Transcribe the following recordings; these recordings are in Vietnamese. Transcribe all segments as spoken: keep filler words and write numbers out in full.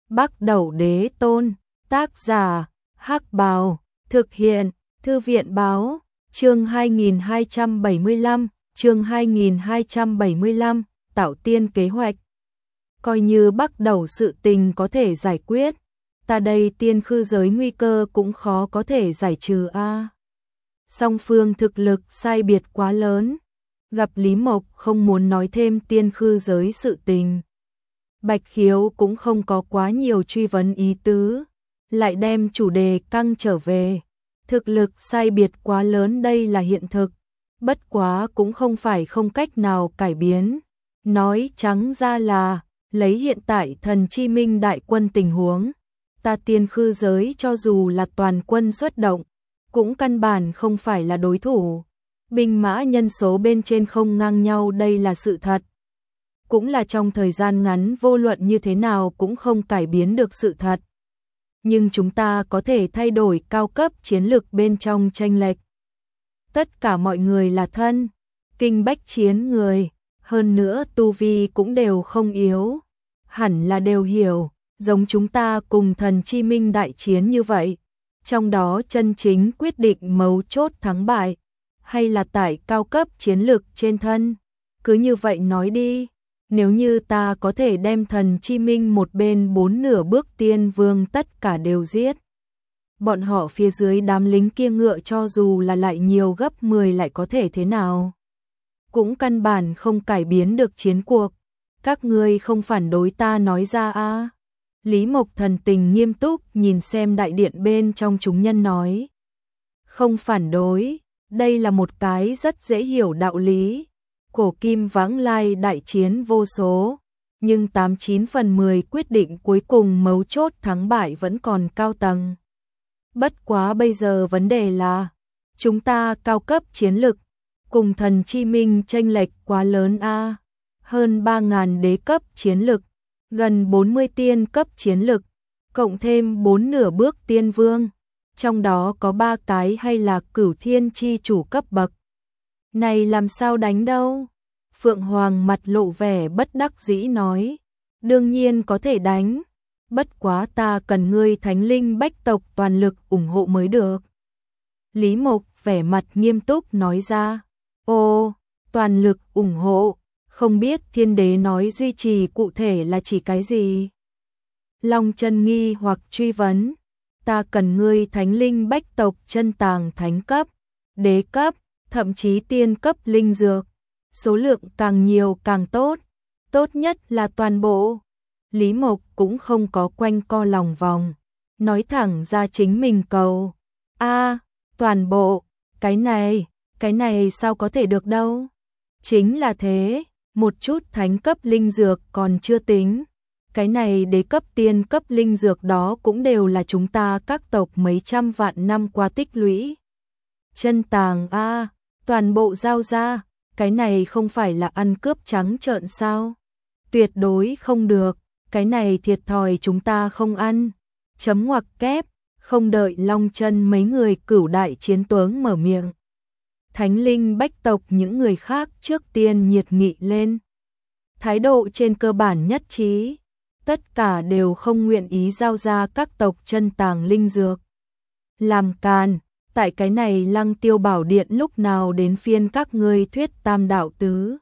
Bắc Đẩu Đế Tôn, tác giả, Hắc Bào, thực hiện, Thư viện báo, chương hai nghìn hai trăm bảy mươi lăm, chương hai nghìn hai trăm bảy mươi lăm, tạo tiên kế hoạch. Coi như Bắc Đẩu sự tình có thể giải quyết, ta đây tiên khư giới nguy cơ cũng khó có thể giải trừ a. Song phương thực lực sai biệt quá lớn, gặp Lý Mộc không muốn nói thêm tiên khư giới sự tình. Bạch Khiếu cũng không có quá nhiều truy vấn ý tứ, lại đem chủ đề căng trở về. Thực lực sai biệt quá lớn đây là hiện thực, bất quá cũng không phải không cách nào cải biến. Nói trắng ra là, lấy hiện tại Thần Chi Minh đại quân tình huống, ta tiên khư giới cho dù là toàn quân xuất động, cũng căn bản không phải là đối thủ. Binh mã nhân số bên trên không ngang nhau đây là sự thật. Cũng là trong thời gian ngắn vô luận như thế nào cũng không cải biến được sự thật. Nhưng chúng ta có thể thay đổi cao cấp chiến lược bên trong chênh lệch. Tất cả mọi người là thân, kinh bách chiến người, hơn nữa tu vi cũng đều không yếu. Hẳn là đều hiểu, giống chúng ta cùng Thần Chi Minh đại chiến như vậy. Trong đó chân chính quyết định mấu chốt thắng bại, hay là tại cao cấp chiến lược trên thân. Cứ như vậy nói đi, nếu như ta có thể đem Thần Chi Minh một bên bốn nửa bước tiên vương tất cả đều giết. Bọn họ phía dưới đám lính kia ngựa cho dù là lại nhiều gấp mười lại có thể thế nào. Cũng căn bản không cải biến được chiến cuộc. Các ngươi không phản đối ta nói ra a à. Lý Mộc thần tình nghiêm túc nhìn xem đại điện bên trong chúng nhân nói. Không phản đối, đây là một cái rất dễ hiểu đạo lý. Cổ kim vãng lai đại chiến vô số, nhưng tám chín phần mười quyết định cuối cùng mấu chốt thắng bại vẫn còn cao tầng. Bất quá bây giờ vấn đề là, chúng ta cao cấp chiến lực, cùng Thần Chi Minh chênh lệch quá lớn a. Hơn ba nghìn đế cấp chiến lực, gần bốn mươi tiên cấp chiến lực, cộng thêm bốn nửa bước tiên vương, trong đó có ba cái hay là cửu thiên chi chủ cấp bậc. Này làm sao đánh đâu? Phượng Hoàng mặt lộ vẻ bất đắc dĩ nói, đương nhiên có thể đánh, bất quá ta cần ngươi thánh linh bách tộc toàn lực ủng hộ mới được. Lý Mộc vẻ mặt nghiêm túc nói ra, ô, toàn lực ủng hộ, không biết thiên đế nói duy trì cụ thể là chỉ cái gì? Long Chân nghi hoặc truy vấn, ta cần ngươi thánh linh bách tộc chân tàng thánh cấp, đế cấp, thậm chí tiên cấp linh dược. Số lượng càng nhiều càng tốt, tốt nhất là toàn bộ. Lý Mộc cũng không có quanh co lòng vòng, nói thẳng ra chính mình cầu. A, toàn bộ, cái này, cái này sao có thể được đâu? Chính là thế, một chút thánh cấp linh dược còn chưa tính. Cái này đế cấp tiên cấp linh dược đó cũng đều là chúng ta các tộc mấy trăm vạn năm qua tích lũy. Chân tàng A, toàn bộ giao ra. Cái này không phải là ăn cướp trắng trợn sao? Tuyệt đối không được, cái này thiệt thòi chúng ta không ăn. Chấm ngoặc kép, không đợi Long Chân mấy người cửu đại chiến tướng mở miệng. Thánh linh bách tộc những người khác trước tiên nhiệt nghị lên. Thái độ trên cơ bản nhất trí, tất cả đều không nguyện ý giao ra các tộc chân tàng linh dược. Làm càn. Tại cái này Lăng Tiêu Bảo Điện lúc nào đến phiên các ngươi thuyết tam đạo tứ.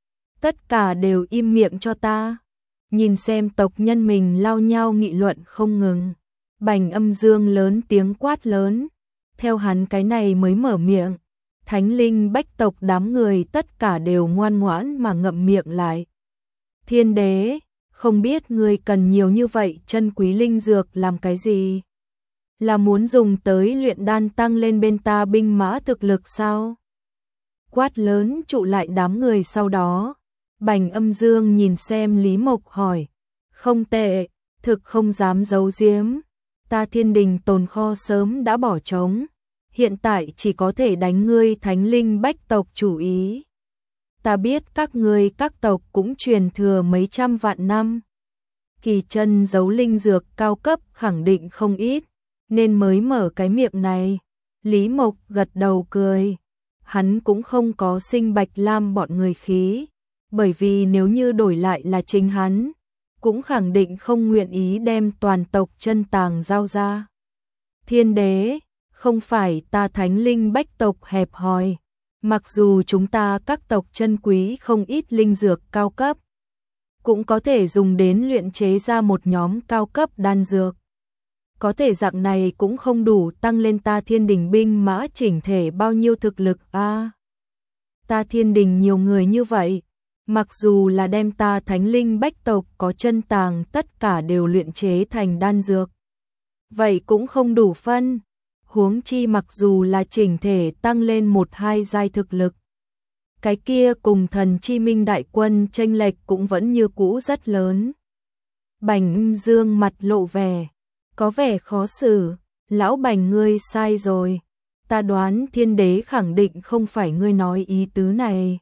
Tất cả đều im miệng cho ta. Nhìn xem tộc nhân mình lao nhau nghị luận không ngừng. Bành Âm Dương lớn tiếng quát lớn. Theo hắn cái này mới mở miệng. Thánh linh bách tộc đám người tất cả đều ngoan ngoãn mà ngậm miệng lại. Thiên đế, không biết ngươi cần nhiều như vậy chân quý linh dược làm cái gì? Là muốn dùng tới luyện đan tăng lên bên ta binh mã thực lực sao? Quát lớn trụ lại đám người sau đó. Bành Âm Dương nhìn xem Lý Mộc hỏi. Không tệ, thực không dám giấu giếm. Ta thiên đình tồn kho sớm đã bỏ trống. Hiện tại chỉ có thể đánh ngươi thánh linh bách tộc chủ ý. Ta biết các ngươi các tộc cũng truyền thừa mấy trăm vạn năm. Kỳ chân giấu linh dược cao cấp khẳng định không ít. Nên mới mở cái miệng này. Lý Mộc gật đầu cười. Hắn cũng không có sinh Bạch Lam bọn người khí. Bởi vì nếu như đổi lại là chính hắn, cũng khẳng định không nguyện ý đem toàn tộc chân tàng giao ra. Thiên đế, không phải ta thánh linh bách tộc hẹp hòi, mặc dù chúng ta các tộc chân quý không ít linh dược cao cấp, cũng có thể dùng đến luyện chế ra một nhóm cao cấp đan dược. Có thể dạng này cũng không đủ tăng lên ta thiên đình binh mã chỉnh thể bao nhiêu thực lực a. À, ta thiên đình nhiều người như vậy, mặc dù là đem ta thánh linh bách tộc có chân tàng tất cả đều luyện chế thành đan dược, vậy cũng không đủ phân. Huống chi mặc dù là chỉnh thể tăng lên một hai giai thực lực, cái kia cùng thần chi minh đại quân chênh lệch cũng vẫn như cũ rất lớn. Bành Dương mặt lộ vẻ, có vẻ khó xử, lão Bành ngươi sai rồi, ta đoán thiên đế khẳng định không phải ngươi nói ý tứ này.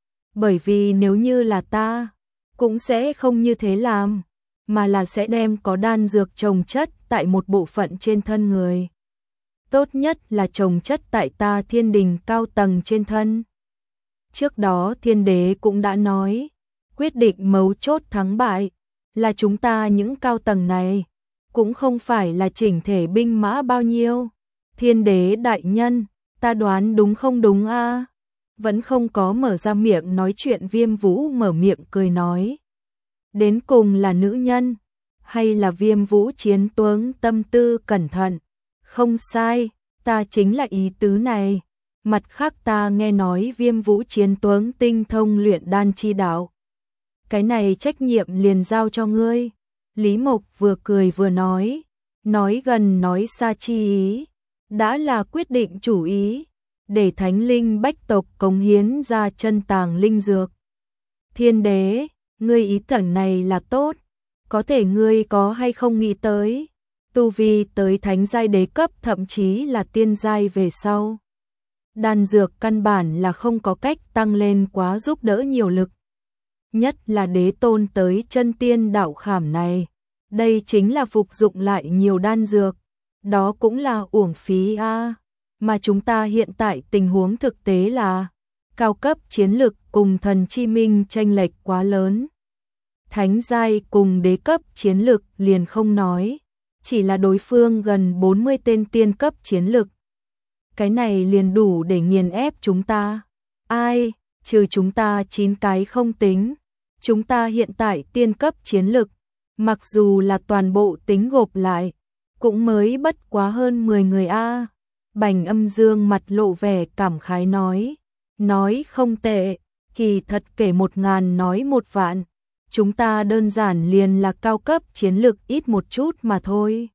Bởi vì nếu như là ta, cũng sẽ không như thế làm, mà là sẽ đem có đan dược trồng chất tại một bộ phận trên thân người. Tốt nhất là trồng chất tại ta thiên đình cao tầng trên thân. Trước đó thiên đế cũng đã nói, quyết định mấu chốt thắng bại, là chúng ta những cao tầng này, cũng không phải là chỉnh thể binh mã bao nhiêu. Thiên đế đại nhân, ta đoán đúng không đúng a? À? Vẫn không có mở ra miệng nói chuyện Viêm Vũ mở miệng cười nói. Đến cùng là nữ nhân, hay là Viêm Vũ chiến tướng tâm tư cẩn thận? Không sai, ta chính là ý tứ này. Mặt khác ta nghe nói Viêm Vũ chiến tướng tinh thông luyện đan chi đạo. Cái này trách nhiệm liền giao cho ngươi. Lý Mộc vừa cười vừa nói, nói gần nói xa chi ý, đã là quyết định chủ ý, để thánh linh bách tộc cống hiến ra chân tàng linh dược. Thiên đế, ngươi ý tưởng này là tốt, có thể ngươi có hay không nghĩ tới, tu vi tới thánh giai đế cấp thậm chí là tiên giai về sau. Đan dược căn bản là không có cách tăng lên quá giúp đỡ nhiều lực. Nhất là đế tôn tới chân tiên đạo khảm này, đây chính là phục dụng lại nhiều đan dược, đó cũng là uổng phí a. À. Mà chúng ta hiện tại tình huống thực tế là cao cấp chiến lực cùng thần chi minh chênh lệch quá lớn. Thánh giai cùng đế cấp chiến lực liền không nói, chỉ là đối phương gần bốn mươi tên tiên cấp chiến lực. Cái này liền đủ để nghiền ép chúng ta. Ai, trừ chúng ta chín cái không tính, chúng ta hiện tại tiên cấp chiến lực, mặc dù là toàn bộ tính gộp lại, cũng mới bất quá hơn mười người a. À. Bành Âm Dương mặt lộ vẻ cảm khái nói, nói không tệ, kỳ thật kể một ngàn nói một vạn, chúng ta đơn giản liền là cao cấp chiến lực ít một chút mà thôi.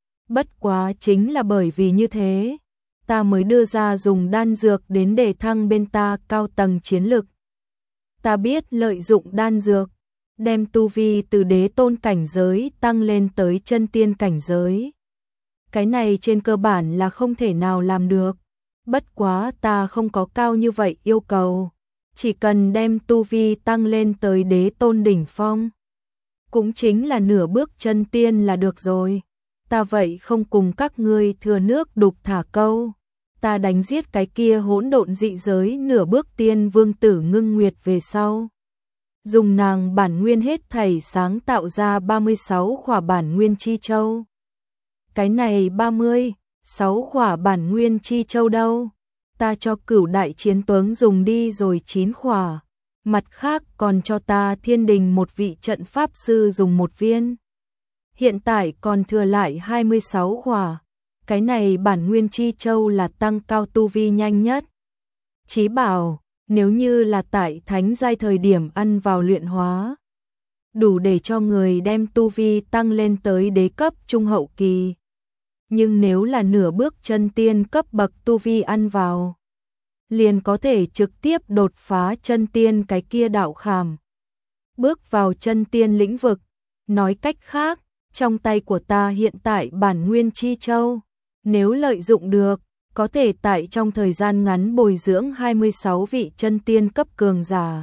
Bất quá chính là bởi vì như thế, ta mới đưa ra dùng đan dược đến để thăng bên ta cao tầng chiến lực. Ta biết lợi dụng đan dược, đem tu vi từ đế tôn cảnh giới tăng lên tới chân tiên cảnh giới. Cái này trên cơ bản là không thể nào làm được. Bất quá ta không có cao như vậy yêu cầu. Chỉ cần đem tu vi tăng lên tới đế tôn đỉnh phong, cũng chính là nửa bước chân tiên là được rồi. Ta vậy không cùng các ngươi thừa nước đục thả câu. Ta đánh giết cái kia hỗn độn dị giới nửa bước tiên vương tử Ngưng Nguyệt về sau. Dùng nàng bản nguyên hết thảy sáng tạo ra ba mươi sáu khỏa bản nguyên chi châu. Cái này ba mươi sáu khỏa bản nguyên chi châu đâu? Ta cho Cửu đại chiến tướng dùng đi rồi chín khỏa. Mặt khác còn cho ta thiên đình một vị trận pháp sư dùng một viên. Hiện tại còn thừa lại hai mươi sáu khỏa. Cái này bản nguyên chi châu là tăng cao tu vi nhanh nhất. Chí bảo, nếu như là tại thánh giai thời điểm ăn vào luyện hóa, đủ để cho người đem tu vi tăng lên tới đế cấp trung hậu kỳ. Nhưng nếu là nửa bước chân tiên cấp bậc tu vi ăn vào, liền có thể trực tiếp đột phá chân tiên cái kia đạo khảm. Bước vào chân tiên lĩnh vực, nói cách khác, trong tay của ta hiện tại bản nguyên chi châu, nếu lợi dụng được, có thể tại trong thời gian ngắn bồi dưỡng hai mươi sáu vị chân tiên cấp cường giả.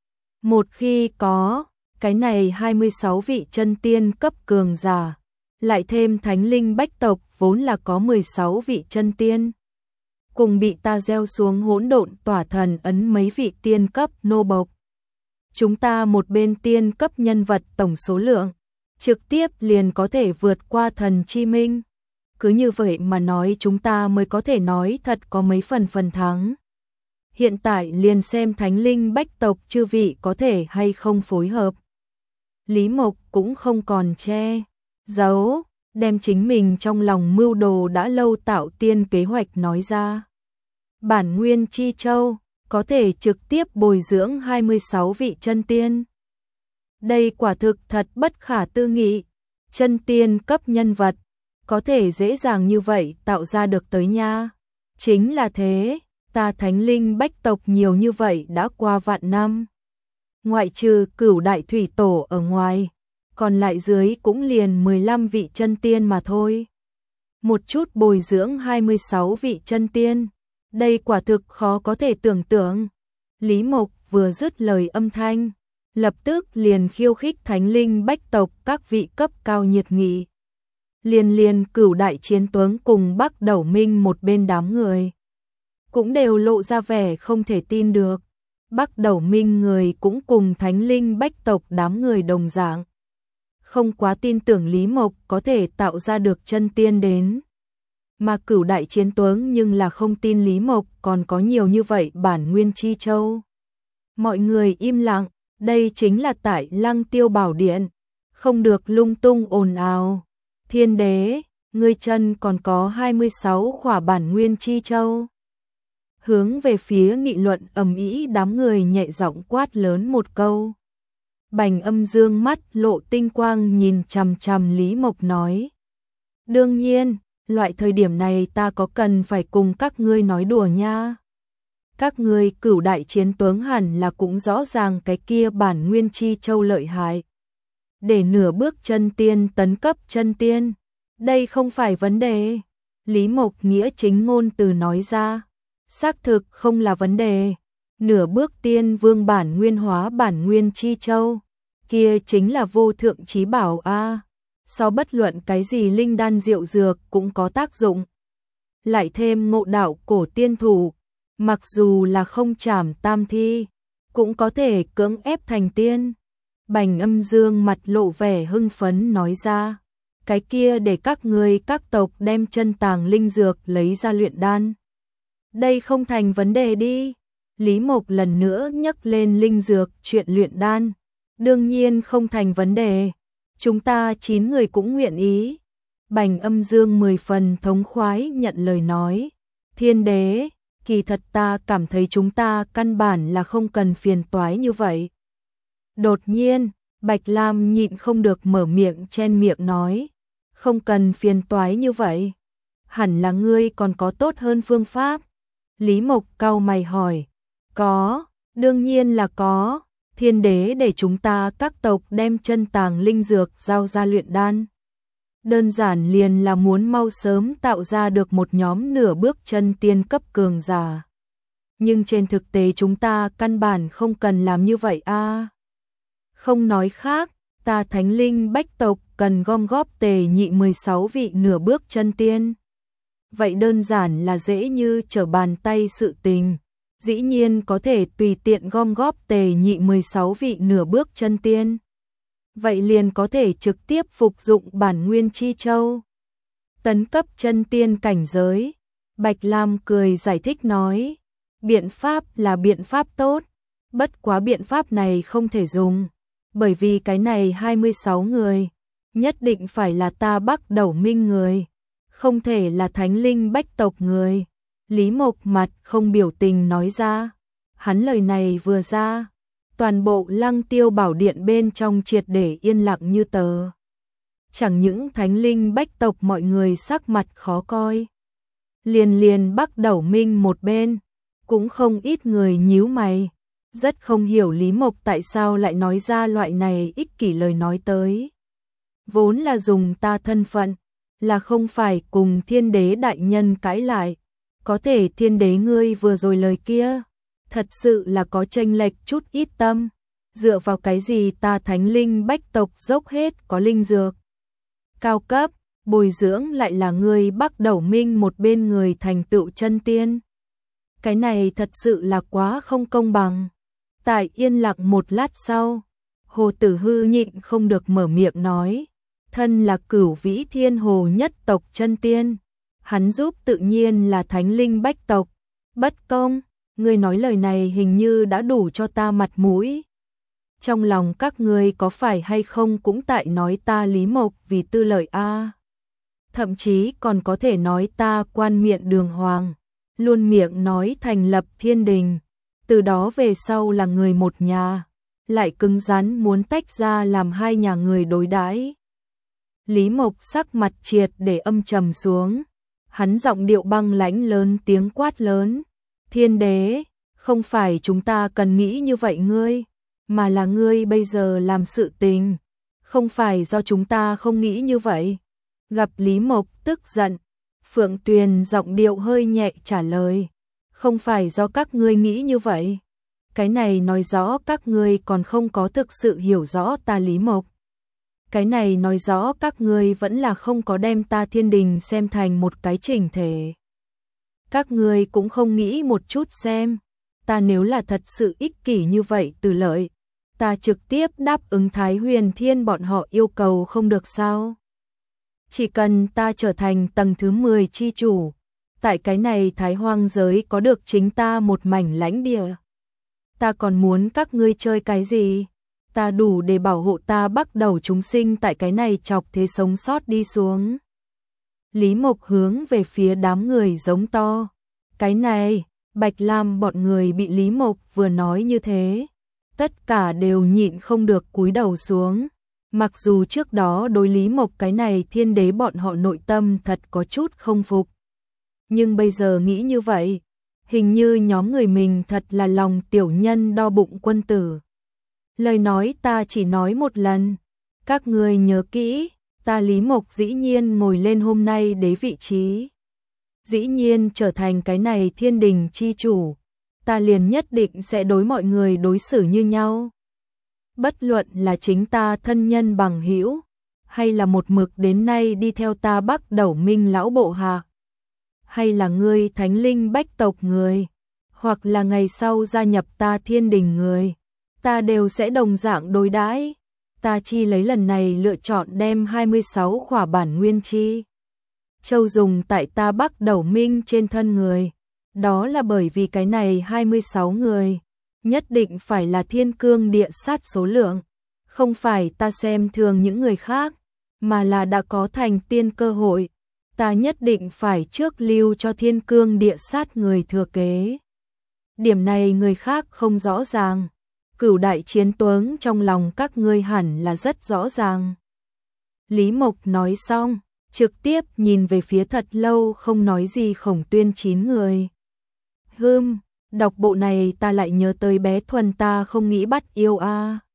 Một khi có, cái này hai mươi sáu vị chân tiên cấp cường giả, lại thêm thánh linh bách tộc vốn là có mười sáu vị chân tiên. Cùng bị ta gieo xuống hỗn độn tỏa thần ấn mấy vị tiên cấp nô bộc. chúng ta một bên tiên cấp nhân vật tổng số lượng, trực tiếp liền có thể vượt qua thần chi minh. Cứ như vậy mà nói chúng ta mới có thể nói thật có mấy phần phần thắng. Hiện tại liền xem thánh linh bách tộc chư vị có thể hay không phối hợp. Lý Mộc cũng không còn che giấu, đem chính mình trong lòng mưu đồ đã lâu tạo tiên kế hoạch nói ra. Bản nguyên chi châu có thể trực tiếp bồi dưỡng hai mươi sáu vị chân tiên. Đây quả thực thật bất khả tư nghị, chân tiên cấp nhân vật, có thể dễ dàng như vậy tạo ra được tới nha. Chính là thế, ta thánh linh bách tộc nhiều như vậy đã qua vạn năm. Ngoại trừ Cửu đại thủy tổ ở ngoài, còn lại dưới cũng liền mười lăm vị chân tiên mà thôi. Một chút bồi dưỡng hai mươi sáu vị chân tiên, đây quả thực khó có thể tưởng tượng. Lý Mộc vừa dứt lời âm thanh, lập tức liền khiêu khích thánh linh bách tộc các vị cấp cao nhiệt nghị. Liền liền Cửu đại chiến tướng cùng Bắc Đẩu Minh một bên đám người, cũng đều lộ ra vẻ không thể tin được. Bắc Đẩu Minh người cũng cùng thánh linh bách tộc đám người đồng dạng, không quá tin tưởng Lý Mộc có thể tạo ra được chân tiên đến. Mà Cửu đại chiến tướng nhưng là không tin Lý Mộc còn có nhiều như vậy bản nguyên chi châu. Mọi người im lặng, đây chính là tại Lăng Tiêu Bảo Điện, không được lung tung ồn ào. Thiên đế, ngươi chân còn có hai mươi sáu khỏa bản nguyên chi châu. Hướng về phía nghị luận ầm ĩ đám người nhẹ giọng quát lớn một câu. Bành Âm Dương mắt lộ tinh quang nhìn chằm chằm Lý Mộc nói. Đương nhiên, loại thời điểm này ta có cần phải cùng các ngươi nói đùa nha. Các ngươi Cửu đại chiến tướng hẳn là cũng rõ ràng cái kia bản nguyên chi châu lợi hại. Để nửa bước chân tiên tấn cấp chân tiên, đây không phải vấn đề. Lý Mộc nghĩa chính ngôn từ nói ra, xác thực không là vấn đề. Nửa bước tiên vương bản nguyên hóa bản nguyên chi châu, kia chính là vô thượng chí bảo a. So bất luận cái gì linh đan diệu dược cũng có tác dụng. Lại thêm ngộ đạo cổ tiên thủ, mặc dù là không trảm tam thi, cũng có thể cưỡng ép thành tiên. Bành Âm Dương mặt lộ vẻ hưng phấn nói ra, cái kia để các ngươi các tộc đem chân tàng linh dược lấy ra luyện đan. Đây không thành vấn đề đi. Lý Mộc lần nữa nhắc lên linh dược chuyện luyện đan. Đương nhiên không thành vấn đề. Chúng ta chín người cũng nguyện ý. Bành Âm Dương mười phần thống khoái nhận lời nói. Thiên đế, kỳ thật ta cảm thấy chúng ta căn bản là không cần phiền toái như vậy. Đột nhiên, Bạch Lam nhịn không được mở miệng chen miệng nói. Không cần phiền toái như vậy. Hẳn là ngươi còn có tốt hơn phương pháp. Lý Mộc cau mày hỏi. Có, đương nhiên là có. Thiên đế để chúng ta các tộc đem chân tàng linh dược giao ra luyện đan. Đơn giản liền là muốn mau sớm tạo ra được một nhóm nửa bước chân tiên cấp cường giả. Nhưng trên thực tế chúng ta căn bản không cần làm như vậy a. Không nói khác, ta thánh linh bách tộc cần gom góp tề nhị mười sáu vị nửa bước chân tiên. Vậy đơn giản là dễ như trở bàn tay sự tình. Dĩ nhiên có thể tùy tiện gom góp tề nhị mười sáu vị nửa bước chân tiên. Vậy liền có thể trực tiếp phục dụng bản nguyên chi châu. Tấn cấp chân tiên cảnh giới. Bạch Lam cười giải thích nói. Biện pháp là biện pháp tốt. Bất quá biện pháp này không thể dùng. Bởi vì cái này hai mươi sáu người. Nhất định phải là ta Bắc Đẩu Minh người. Không thể là thánh linh bách tộc người. Lý Mộc mặt không biểu tình nói ra. Hắn lời này vừa ra, toàn bộ Lăng Tiêu Bảo Điện bên trong triệt để yên lặng như tờ. Chẳng những thánh linh bách tộc mọi người sắc mặt khó coi. Liền liền Bắc Đẩu Minh một bên, cũng không ít người nhíu mày. Rất không hiểu Lý Mộc tại sao lại nói ra loại này ích kỷ lời nói tới. Vốn là dùng ta thân phận, là không phải cùng thiên đế đại nhân cãi lại. Có thể thiên đế ngươi vừa rồi lời kia, thật sự là có chênh lệch chút ít tâm. Dựa vào cái gì ta thánh linh bách tộc dốc hết có linh dược cao cấp, bồi dưỡng lại là ngươi Bắc Đẩu Minh một bên người thành tựu chân tiên. Cái này thật sự là quá không công bằng. Tại yên lặng một lát sau, Hồ Tử Hư nhịn không được mở miệng nói, thân là Cửu Vĩ Thiên Hồ nhất tộc chân tiên, hắn giúp tự nhiên là thánh linh bách tộc. Bất công, ngươi nói lời này hình như đã đủ cho ta mặt mũi. Trong lòng các ngươi có phải hay không cũng tại nói ta Lý Mộc vì tư lợi a? Thậm chí còn có thể nói ta quan miệng đường hoàng, luôn miệng nói thành lập thiên đình, từ đó về sau là người một nhà, lại cứng rắn muốn tách ra làm hai nhà người đối đãi. Lý Mộc sắc mặt triệt để âm trầm xuống, hắn giọng điệu băng lãnh lớn tiếng quát lớn, thiên đế, không phải chúng ta cần nghĩ như vậy ngươi, mà là ngươi bây giờ làm sự tình, không phải do chúng ta không nghĩ như vậy. Gặp Lý Mộc tức giận, Phượng Tuyền giọng điệu hơi nhẹ trả lời, không phải do các ngươi nghĩ như vậy. Cái này nói rõ các ngươi còn không có thực sự hiểu rõ ta Lý Mộc. Cái này nói rõ các ngươi vẫn là không có đem ta thiên đình xem thành một cái chỉnh thể. Các ngươi cũng không nghĩ một chút xem, ta nếu là thật sự ích kỷ như vậy từ lợi, ta trực tiếp đáp ứng Thái Huyền Thiên bọn họ yêu cầu không được sao? Chỉ cần ta trở thành tầng thứ mười chi chủ, tại cái này Thái Hoang giới có được chính ta một mảnh lãnh địa. Ta còn muốn các ngươi chơi cái gì? Ta đủ để bảo hộ ta bắt đầu chúng sinh tại cái này chọc thế sống sót đi xuống. Lý Mộc hướng về phía đám người giống to. Cái này, Bạch Lam bọn người bị Lý Mộc vừa nói như thế, tất cả đều nhịn không được cúi đầu xuống. Mặc dù trước đó đối Lý Mộc cái này thiên đế bọn họ nội tâm thật có chút không phục, nhưng bây giờ nghĩ như vậy, hình như nhóm người mình thật là lòng tiểu nhân đo bụng quân tử. Lời nói ta chỉ nói một lần, các ngươi nhớ kỹ, ta Lý Mộc dĩ nhiên ngồi lên hôm nay đế vị trí, dĩ nhiên trở thành cái này thiên đình chi chủ, ta liền nhất định sẽ đối mọi người đối xử như nhau. Bất luận là chính ta thân nhân bằng hữu, hay là một mực đến nay đi theo ta Bắc Đẩu Minh lão bộ hạ, hay là ngươi thánh linh bách tộc người, hoặc là ngày sau gia nhập ta thiên đình người, ta đều sẽ đồng dạng đối đãi. Ta chi lấy lần này lựa chọn đem hai mươi sáu khỏa bản nguyên chi châu dùng tại ta Bắc Đẩu Minh trên thân người, đó là bởi vì cái này hai mươi sáu người nhất định phải là thiên cương địa sát số lượng, không phải ta xem thường những người khác, mà là đã có thành tiên cơ hội, ta nhất định phải trước lưu cho thiên cương địa sát người thừa kế. Điểm này người khác không rõ ràng, Cửu đại chiến tướng trong lòng các ngươi hẳn là rất rõ ràng. Lý Mộc nói xong, trực tiếp nhìn về phía thật lâu không nói gì Khổng Tuyên chín người. Hừm, đọc bộ này ta lại nhớ tới bé Thuần ta không nghĩ bắt yêu a.